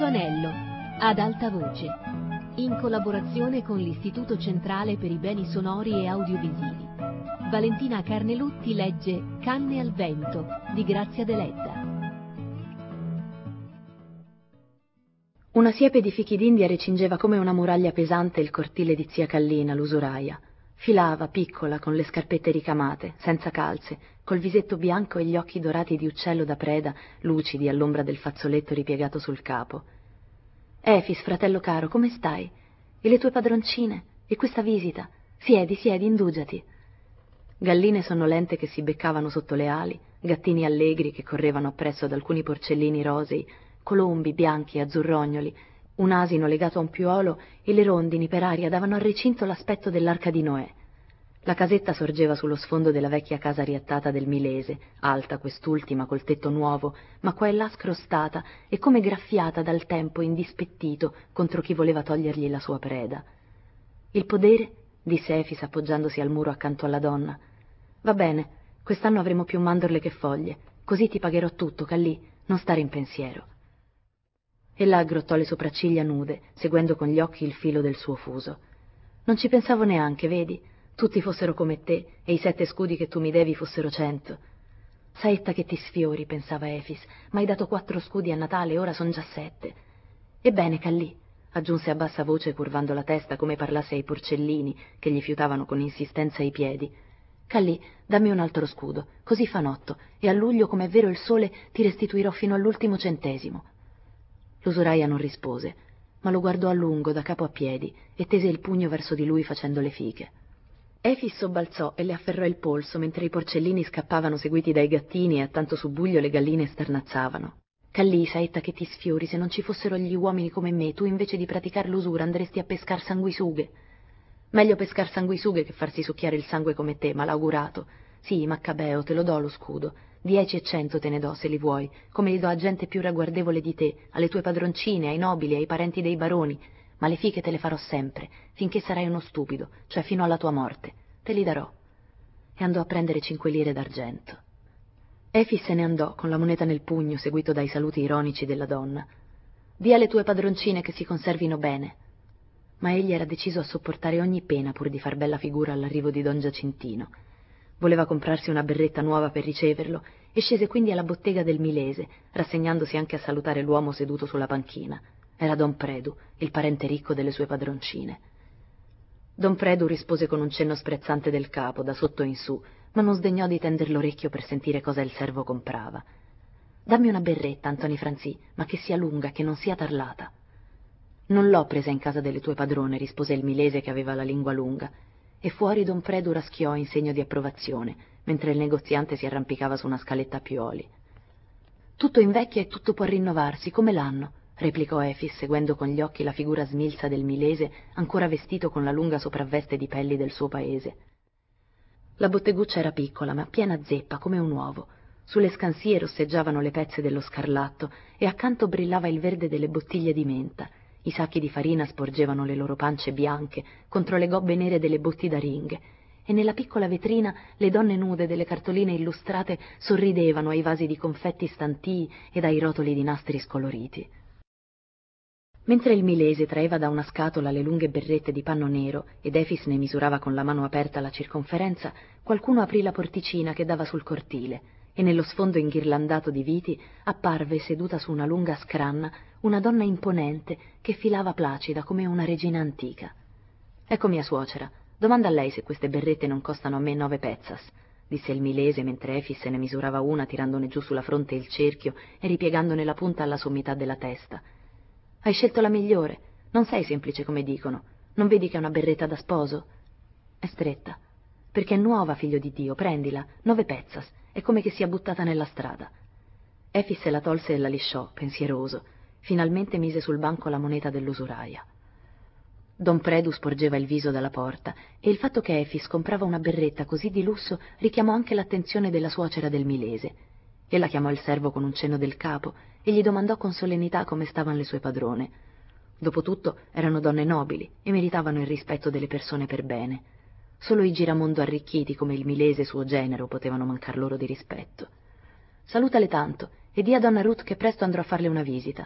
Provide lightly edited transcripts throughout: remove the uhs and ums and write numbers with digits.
Terzo anello, ad alta voce, in collaborazione con l'Istituto Centrale per i Beni Sonori e Audiovisivi. Valentina Carnelutti legge Canne al vento di Grazia Deledda. Una siepe di fichi d'India recingeva come una muraglia pesante il cortile di zia Kallina, l'usuraia. Filava, piccola, con le scarpette ricamate, senza calze, col visetto bianco e gli occhi dorati di uccello da preda, lucidi all'ombra del fazzoletto ripiegato sul capo. Efis, fratello caro, come stai? E le tue padroncine? E questa visita? Siedi, indugiati. Galline sonnolente che si beccavano sotto le ali, gattini allegri che correvano appresso ad alcuni porcellini rosei, colombi bianchi e azzurrognoli, un asino legato a un piuolo e le rondini per aria davano al recinto l'aspetto dell'arca di Noè. La casetta sorgeva sullo sfondo della vecchia casa riattata del Milese, alta quest'ultima col tetto nuovo, ma qua e là scrostata e come graffiata dal tempo indispettito contro chi voleva togliergli la sua preda. Il podere? Disse Efis appoggiandosi al muro accanto alla donna. Va bene, quest'anno avremo più mandorle che foglie, così ti pagherò tutto, Callì, non stare in pensiero. Ella aggrottò le sopracciglia nude, seguendo con gli occhi il filo del suo fuso. Non ci pensavo neanche, vedi? Tutti fossero come te, e i 7 scudi che tu mi devi fossero 100. Saetta che ti sfiori, pensava Efis, ma hai dato 4 scudi a Natale e ora son già 7. Ebbene, Callì, aggiunse a bassa voce curvando la testa come parlasse ai porcellini che gli fiutavano con insistenza i piedi. Callì, dammi un altro scudo, così fa 8, e a luglio, come è vero il sole, ti restituirò fino all'ultimo centesimo. L'usuraia non rispose, ma lo guardò a lungo, da capo a piedi, e tese il pugno verso di lui facendo le fiche. Efis sobbalzò e le afferrò il polso mentre i porcellini scappavano seguiti dai gattini e a tanto subbuglio le galline starnazzavano. Callì, saetta che ti sfiori, se non ci fossero gli uomini come me, tu invece di praticar l'usura andresti a pescar sanguisughe. Meglio pescar sanguisughe che farsi succhiare il sangue come te, malaugurato. Sì, Maccabeo, te lo do lo scudo. 10 e 100 te ne do, se li vuoi, come li do a gente più ragguardevole di te, alle tue padroncine, ai nobili, ai parenti dei baroni, ma le fiche te le farò sempre, finché sarai uno stupido, cioè fino alla tua morte. Te li darò. E andò a prendere 5 lire d'argento. Efis se ne andò, con la moneta nel pugno, seguito dai saluti ironici della donna. Dì alle tue padroncine che si conservino bene. Ma egli era deciso a sopportare ogni pena pur di far bella figura all'arrivo di don Giacintino. Voleva comprarsi una berretta nuova per riceverlo e scese quindi alla bottega del Milese, rassegnandosi anche a salutare l'uomo seduto sulla panchina. Era don Predu, il parente ricco delle sue padroncine. Don Predu rispose con un cenno sprezzante del capo, da sotto in su, ma non sdegnò di tender l'orecchio per sentire cosa il servo comprava. Dammi una berretta, Antoni Franzì, ma che sia lunga, che non sia tarlata. Non l'ho presa in casa delle tue padrone, rispose il Milese che aveva la lingua lunga, e fuori don Predu raschiò in segno di approvazione, mentre il negoziante si arrampicava su una scaletta a piuoli. Tutto invecchia e tutto può rinnovarsi, come l'anno, replicò Efis, seguendo con gli occhi la figura smilza del Milese, ancora vestito con la lunga sopravveste di pelli del suo paese. La botteguccia era piccola, ma piena zeppa, come un uovo. Sulle scansie rosseggiavano le pezze dello scarlatto e accanto brillava il verde delle bottiglie di menta. I sacchi di farina sporgevano le loro pance bianche contro le gobbe nere delle botti d'aringhe, e nella piccola vetrina le donne nude delle cartoline illustrate sorridevano ai vasi di confetti stantii ed ai rotoli di nastri scoloriti. Mentre il Milese traeva da una scatola le lunghe berrette di panno nero ed Efis ne misurava con la mano aperta la circonferenza, qualcuno aprì la porticina che dava sul cortile, e nello sfondo inghirlandato di viti apparve, seduta su una lunga scranna, una donna imponente che filava placida come una regina antica. «Ecco mia suocera, domanda a lei se queste berrette non costano a me 9 pezzas», disse il Milese mentre Efis se ne misurava una tirandone giù sulla fronte il cerchio e ripiegandone la punta alla sommità della testa. «Hai scelto la migliore, non sei semplice come dicono, non vedi che è una berretta da sposo? È stretta, perché è nuova, figlio di Dio, prendila, 9 pezzas, è come che sia buttata nella strada». Efis se la tolse e la lisciò, pensieroso. Finalmente mise sul banco la moneta dell'usuraia. Don Predu sporgeva il viso dalla porta, e il fatto che Efis comprava una berretta così di lusso richiamò anche l'attenzione della suocera del Milese. Ella chiamò il servo con un cenno del capo e gli domandò con solennità come stavano le sue padrone. Dopotutto erano donne nobili e meritavano il rispetto delle persone per bene. Solo i giramondo arricchiti come il Milese suo genero potevano mancar loro di rispetto. «Salutale tanto e di a donna Ruth che presto andrò a farle una visita.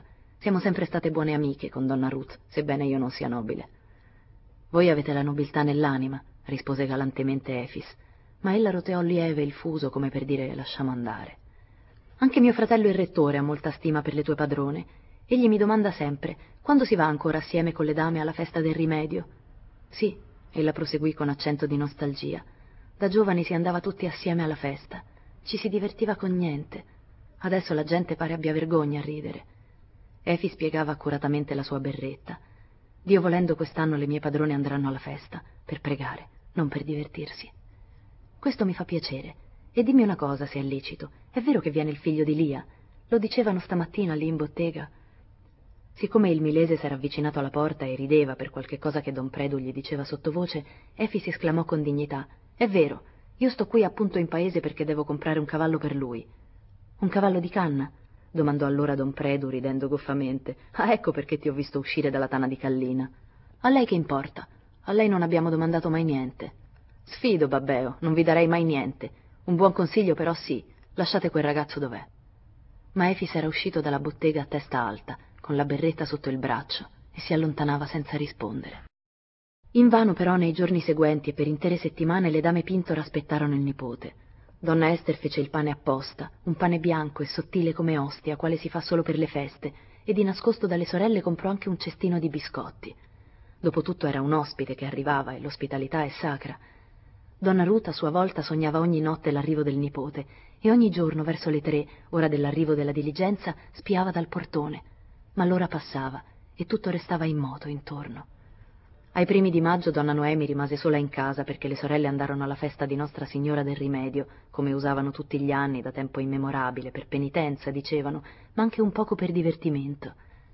Siamo sempre state buone amiche con donna Ruth, sebbene io non sia nobile. Voi avete la nobiltà nell'anima, rispose galantemente Efis, ma ella roteò lieve il fuso come per dire lasciamo andare. Anche mio fratello il rettore ha molta stima per le tue padrone. Egli mi domanda sempre, quando si va ancora assieme con le dame alla festa del rimedio? Sì, ella proseguì con accento di nostalgia. Da giovani si andava tutti assieme alla festa. Ci si divertiva con niente. Adesso la gente pare abbia vergogna a ridere. Effi spiegava accuratamente la sua berretta. Dio volendo quest'anno le mie padrone andranno alla festa, per pregare, non per divertirsi. Questo mi fa piacere. E dimmi una cosa, se è licito. È vero che viene il figlio di Lia? Lo dicevano stamattina lì in bottega. Siccome il milese s'era avvicinato alla porta e rideva per qualche cosa che don Predu gli diceva sottovoce, Effi si esclamò con dignità. È vero, io sto qui appunto in paese perché devo comprare un cavallo per lui. Un cavallo di canna? Domandò allora don Predu ridendo goffamente. Ah, ecco perché ti ho visto uscire dalla tana di Callina. A lei che importa? A lei non abbiamo domandato mai niente. Sfido, babbeo, non vi darei mai niente. Un buon consiglio però sì, lasciate quel ragazzo dov'è. Ma Efis era uscito dalla bottega a testa alta, con la berretta sotto il braccio, e si allontanava senza rispondere. Invano però nei giorni seguenti e per intere settimane le dame Pintor aspettarono il nipote. Donna Ester fece il pane apposta, un pane bianco e sottile come ostia, quale si fa solo per le feste, e di nascosto dalle sorelle comprò anche un cestino di biscotti. Dopotutto era un ospite che arrivava e l'ospitalità è sacra. Donna Ruth a sua volta sognava ogni notte l'arrivo del nipote e ogni giorno verso le 3, ora dell'arrivo della diligenza, spiava dal portone. Ma l'ora passava e tutto restava immoto intorno. Ai primi di maggio donna Noemi rimase sola in casa perché le sorelle andarono alla festa di Nostra Signora del Rimedio, come usavano tutti gli anni da tempo immemorabile, per penitenza, dicevano, ma anche un poco per divertimento.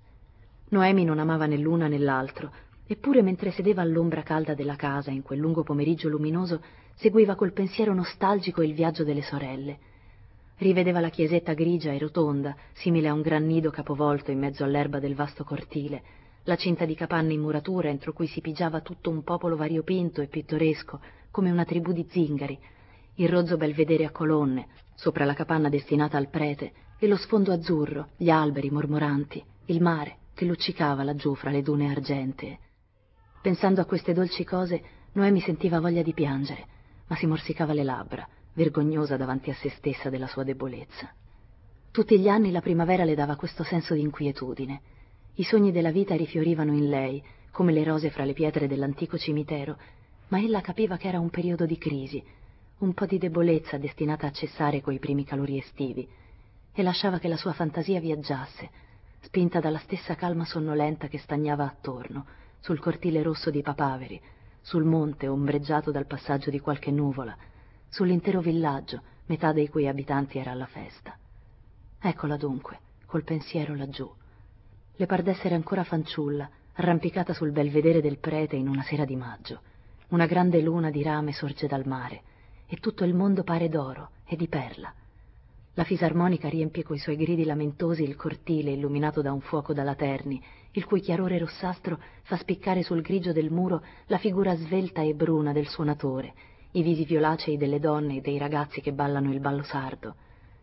Noemi non amava né l'una né l'altro, eppure mentre sedeva all'ombra calda della casa in quel lungo pomeriggio luminoso, seguiva col pensiero nostalgico il viaggio delle sorelle. Rivedeva la chiesetta grigia e rotonda, simile a un gran nido capovolto in mezzo all'erba del vasto cortile, la cinta di capanne in muratura entro cui si pigiava tutto un popolo variopinto e pittoresco, come una tribù di zingari, il rozzo belvedere a colonne, sopra la capanna destinata al prete, e lo sfondo azzurro, gli alberi mormoranti, il mare che luccicava laggiù fra le dune argentee. Pensando a queste dolci cose, Noemi sentiva voglia di piangere, ma si morsicava le labbra, vergognosa davanti a se stessa della sua debolezza. Tutti gli anni la primavera le dava questo senso di inquietudine. I sogni della vita rifiorivano in lei, come le rose fra le pietre dell'antico cimitero, ma ella capiva che era un periodo di crisi, un po' di debolezza destinata a cessare coi primi calori estivi, e lasciava che la sua fantasia viaggiasse, spinta dalla stessa calma sonnolenta che stagnava attorno, sul cortile rosso di papaveri, sul monte ombreggiato dal passaggio di qualche nuvola, sull'intero villaggio, metà dei cui abitanti era alla festa. Eccola dunque, col pensiero laggiù. Le par d'essere ancora fanciulla, arrampicata sul belvedere del prete in una sera di maggio. Una grande luna di rame sorge dal mare, e tutto il mondo pare d'oro e di perla. La fisarmonica riempie coi suoi gridi lamentosi il cortile illuminato da un fuoco da laterni, il cui chiarore rossastro fa spiccare sul grigio del muro la figura svelta e bruna del suonatore, i visi violacei delle donne e dei ragazzi che ballano il ballo sardo.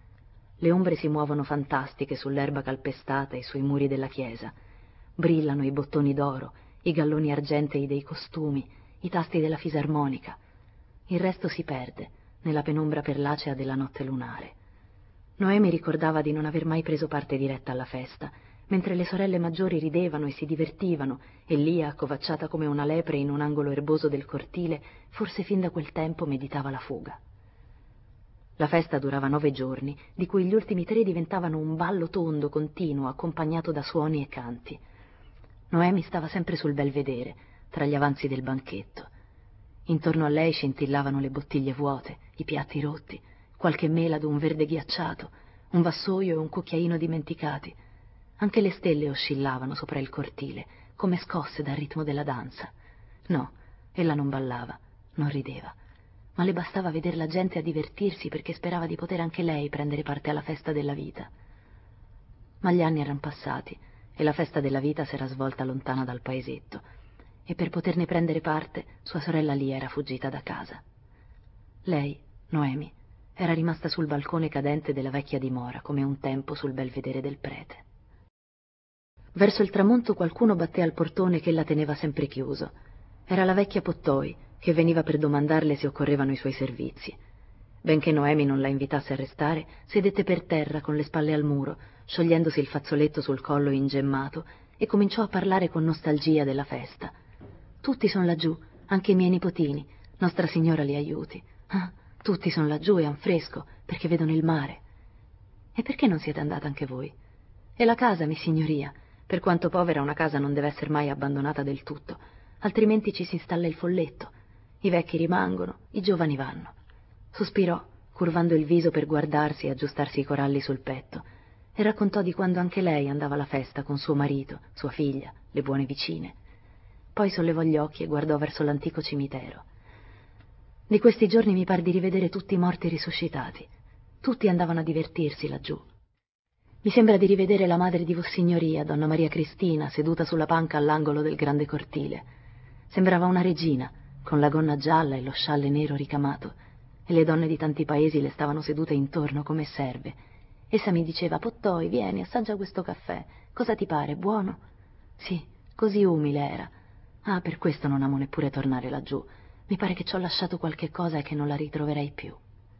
Le ombre si muovono fantastiche sull'erba calpestata e sui muri della chiesa. Brillano i bottoni d'oro, i galloni argentei dei costumi, i tasti della fisarmonica. Il resto si perde nella penombra perlacea della notte lunare. Noemi ricordava di non aver mai preso parte diretta alla festa, mentre le sorelle maggiori ridevano e si divertivano, e Lia, accovacciata come una lepre in un angolo erboso del cortile, forse fin da quel tempo meditava la fuga. La festa durava 9 giorni, di cui gli ultimi 3 diventavano un ballo tondo continuo, accompagnato da suoni e canti. Noemi stava sempre sul belvedere, tra gli avanzi del banchetto. Intorno a lei scintillavano le bottiglie vuote, i piatti rotti, qualche mela d'un verde ghiacciato, un vassoio e un cucchiaino dimenticati. Anche le stelle oscillavano sopra il cortile, come scosse dal ritmo della danza. No, ella non ballava, non rideva, ma le bastava veder la gente a divertirsi perché sperava di poter anche lei prendere parte alla festa della vita. Ma gli anni eran passati e la festa della vita s'era svolta lontana dal paesetto, e per poterne prendere parte sua sorella Lia era fuggita da casa. Lei, Noemi, era rimasta sul balcone cadente della vecchia dimora come un tempo sul belvedere del prete. Verso il tramonto qualcuno batté al portone che ella teneva sempre chiuso. Era la vecchia Pottoi, che veniva per domandarle se occorrevano i suoi servizi. Benché Noemi non la invitasse a restare, sedette per terra con le spalle al muro, sciogliendosi il fazzoletto sul collo ingemmato, e cominciò a parlare con nostalgia della festa. Tutti son laggiù, anche i miei nipotini, Nostra Signora li aiuti. Ah, tutti son laggiù e han fresco, perché vedono il mare. E perché non siete andata anche voi? E la casa, missignoria, per quanto povera una casa non deve essere mai abbandonata del tutto, altrimenti ci si installa il folletto. I vecchi rimangono, i giovani vanno. Sospirò, curvando il viso per guardarsi e aggiustarsi i coralli sul petto, e raccontò di quando anche lei andava alla festa con suo marito, sua figlia, le buone vicine. Poi sollevò gli occhi e guardò verso l'antico cimitero. Di questi giorni mi par di rivedere tutti i morti risuscitati. Tutti andavano a divertirsi laggiù. Mi sembra di rivedere la madre di Vossignoria, donna Maria Cristina, seduta sulla panca all'angolo del grande cortile. Sembrava una regina, con la gonna gialla e lo scialle nero ricamato, e le donne di tanti paesi le stavano sedute intorno come serve. Essa mi diceva: Pottoi, vieni, assaggia questo caffè. Cosa ti pare, buono? Sì, così umile era. Ah, per questo non amo neppure tornare laggiù. Mi pare che ci ho lasciato qualche cosa e che non la ritroverei più.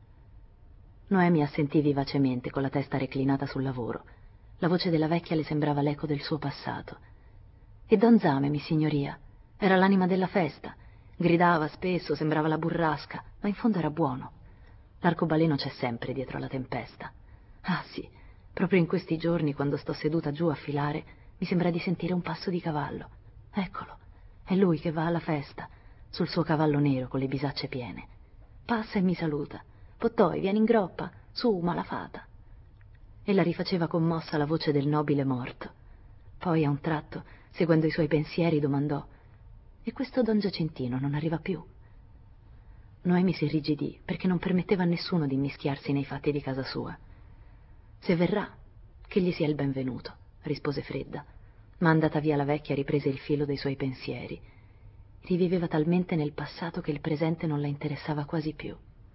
Noemi assentì vivacemente, con la testa reclinata sul lavoro. La voce della vecchia le sembrava l'eco del suo passato. E Don Zame, missignoria, era l'anima della festa. Gridava spesso, sembrava la burrasca, ma in fondo era buono. L'arcobaleno c'è sempre dietro la tempesta. Ah sì, proprio in questi giorni, quando sto seduta giù a filare, mi sembra di sentire un passo di cavallo. Eccolo, è lui che va alla festa, sul suo cavallo nero con le bisacce piene. Passa e mi saluta. Pottoi, vieni in groppa, su, malafata. Ella rifaceva commossa la voce del nobile morto. Poi, a un tratto, seguendo i suoi pensieri, domandò: e questo Don Giacintino non arriva più? Noemi si irrigidì, perché non permetteva a nessuno di immischiarsi nei fatti di casa sua. Se verrà, che gli sia il benvenuto, rispose fredda, ma andata via la vecchia riprese il filo dei suoi pensieri. Riviveva talmente nel passato che il presente non la interessava quasi più.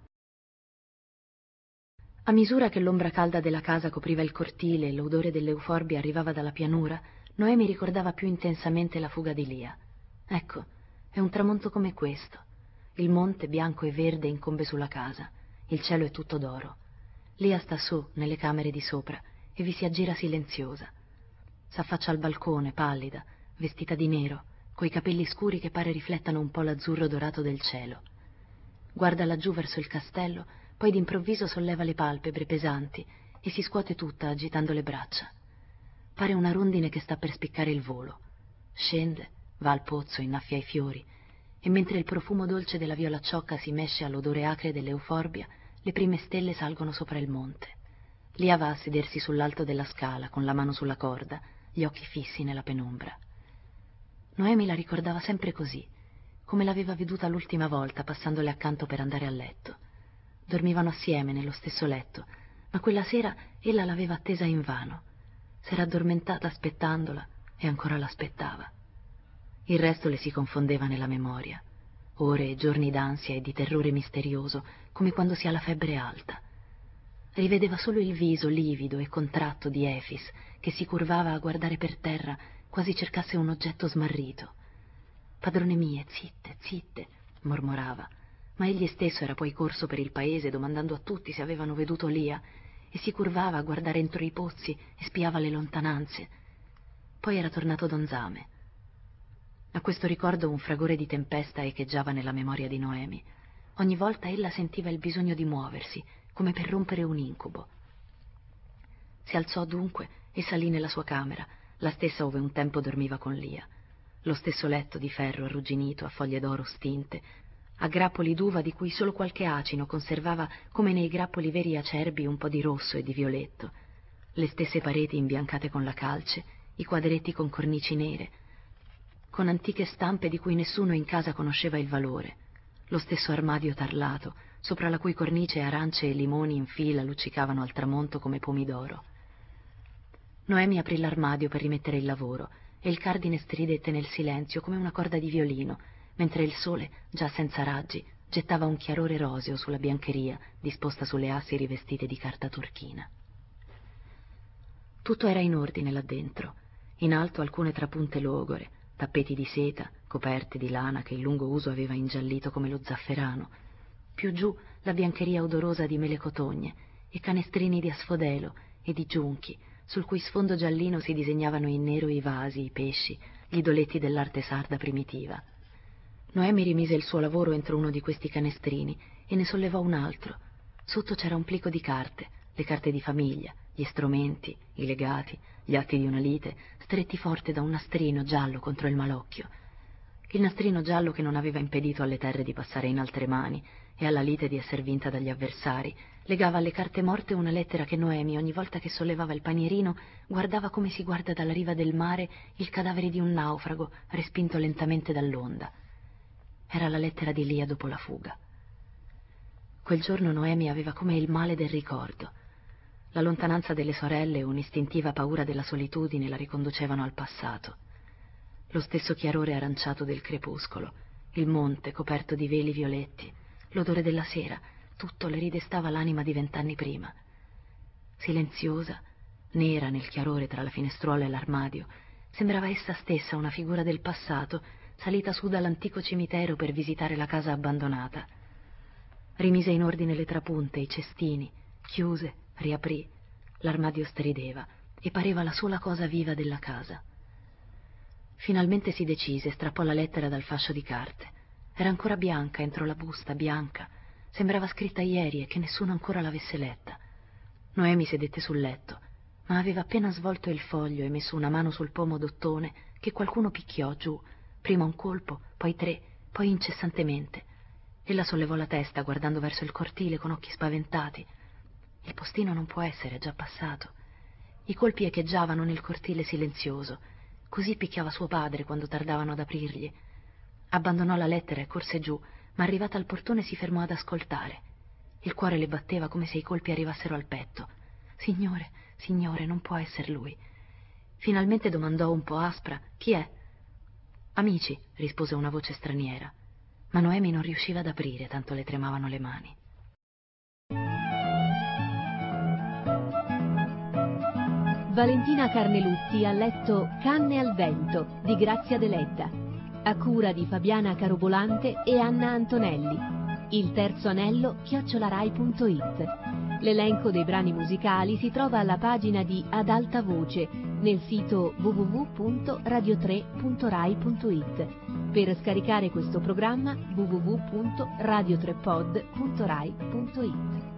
A misura che l'ombra calda della casa copriva il cortile e l'odore dell'euforbia arrivava dalla pianura, Noemi ricordava più intensamente la fuga di Lia. Ecco, è un tramonto come questo. Il monte bianco e verde incombe sulla casa, il cielo è tutto d'oro. Lia sta su, nelle camere di sopra, e vi si aggira silenziosa. S'affaccia al balcone, pallida, vestita di nero, coi capelli scuri che pare riflettano un po' l'azzurro dorato del cielo. Guarda laggiù verso il castello, poi d'improvviso solleva le palpebre pesanti e si scuote tutta agitando le braccia. Pare una rondine che sta per spiccare il volo. Scende, va al pozzo, innaffia i fiori, e mentre il profumo dolce della violacciocca si mesce all'odore acre dell'euforbia, le prime stelle salgono sopra il monte. Lia va a sedersi sull'alto della scala, con la mano sulla corda, gli occhi fissi nella penombra. Noemi la ricordava sempre così, come l'aveva veduta l'ultima volta passandole accanto per andare a letto. Dormivano assieme nello stesso letto, ma quella sera ella l'aveva attesa invano. S'era addormentata aspettandola e ancora l'aspettava. Il resto le si confondeva nella memoria, ore e giorni d'ansia e di terrore misterioso, come quando si ha la febbre alta. Rivedeva solo il viso livido e contratto di Efis, che si curvava a guardare per terra, quasi cercasse un oggetto smarrito. «Padrone mie, zitte, zitte», mormorava, ma egli stesso era poi corso per il paese domandando a tutti se avevano veduto Lia, e si curvava a guardare entro i pozzi e spiava le lontananze. Poi era tornato Don Zame. A questo ricordo un fragore di tempesta echeggiava nella memoria di Noemi. Ogni volta ella sentiva il bisogno di muoversi, come per rompere un incubo. Si alzò dunque e salì nella sua camera, la stessa ove un tempo dormiva con Lia. Lo stesso letto di ferro arrugginito a foglie d'oro stinte, a grappoli d'uva di cui solo qualche acino conservava, come nei grappoli veri acerbi, un po' di rosso e di violetto. Le stesse pareti imbiancate con la calce, i quadretti con cornici nere, con antiche stampe di cui nessuno in casa conosceva il valore. Lo stesso armadio tarlato, sopra la cui cornice arance e limoni in fila luccicavano al tramonto come pomidoro. Noemi aprì l'armadio per rimettere il lavoro e il cardine stridette nel silenzio come una corda di violino, mentre il sole, già senza raggi, gettava un chiarore roseo sulla biancheria disposta sulle assi rivestite di carta turchina. Tutto era in ordine là dentro. in alto alcune trapunte logore, tappeti di seta, coperte di lana che il lungo uso aveva ingiallito come lo zafferano, più giù la biancheria odorosa di mele cotogne e canestrini di asfodelo e di giunchi, sul cui sfondo giallino si disegnavano in nero i vasi, i pesci, gli idoletti dell'arte sarda primitiva. Noemi rimise il suo lavoro entro uno di questi canestrini e ne sollevò un altro. Sotto c'era un plico di carte, le carte di famiglia, gli strumenti, i legati, gli atti di una lite, stretti forte da un nastrino giallo contro il malocchio. Il nastrino giallo che non aveva impedito alle terre di passare in altre mani e alla lite di esser vinta dagli avversari, legava alle carte morte una lettera che Noemi, ogni volta che sollevava il panierino, guardava come si guarda dalla riva del mare il cadavere di un naufrago respinto lentamente dall'onda. Era la lettera di Lia dopo la fuga. Quel giorno Noemi aveva come il male del ricordo. La lontananza delle sorelle e un'istintiva paura della solitudine la riconducevano al passato. Lo stesso chiarore aranciato del crepuscolo, il monte coperto di veli violetti, l'odore della sera, tutto le ridestava l'anima di 20 anni prima. Silenziosa, nera nel chiarore tra la finestruola e l'armadio, sembrava essa stessa una figura del passato, salita su dall'antico cimitero per visitare la casa abbandonata. Rimise in ordine le trapunte, i cestini, chiuse, riaprì. L'armadio strideva e pareva la sola cosa viva della casa. Finalmente si decise, strappò la lettera dal fascio di carte. Era ancora bianca entro la busta, bianca. Sembrava scritta ieri e che nessuno ancora l'avesse letta. Noemi sedette sul letto, ma aveva appena svolto il foglio e messo una mano sul pomo d'ottone che qualcuno picchiò giù, prima un colpo, poi 3, poi incessantemente. Ella sollevò la testa guardando verso il cortile con occhi spaventati. Il postino non può essere, è già passato. I colpi echeggiavano nel cortile silenzioso. Così picchiava suo padre quando tardavano ad aprirgli. Abbandonò la lettera e corse giù, ma arrivata al portone si fermò ad ascoltare. Il cuore le batteva come se i colpi arrivassero al petto. Signore, signore, non può esser lui. Finalmente domandò un po' aspra: chi è? Amici, rispose una voce straniera. Ma Noemi non riusciva ad aprire, tanto le tremavano le mani. Valentina Carnelutti ha letto Canne al vento di Grazia Deledda, a cura di Fabiana Carobolante e Anna Antonelli. Il terzo anello @rai.it. L'elenco dei brani musicali si trova alla pagina di Ad alta voce nel sito www.radio3.rai.it. Per scaricare questo programma www.radio3pod.rai.it.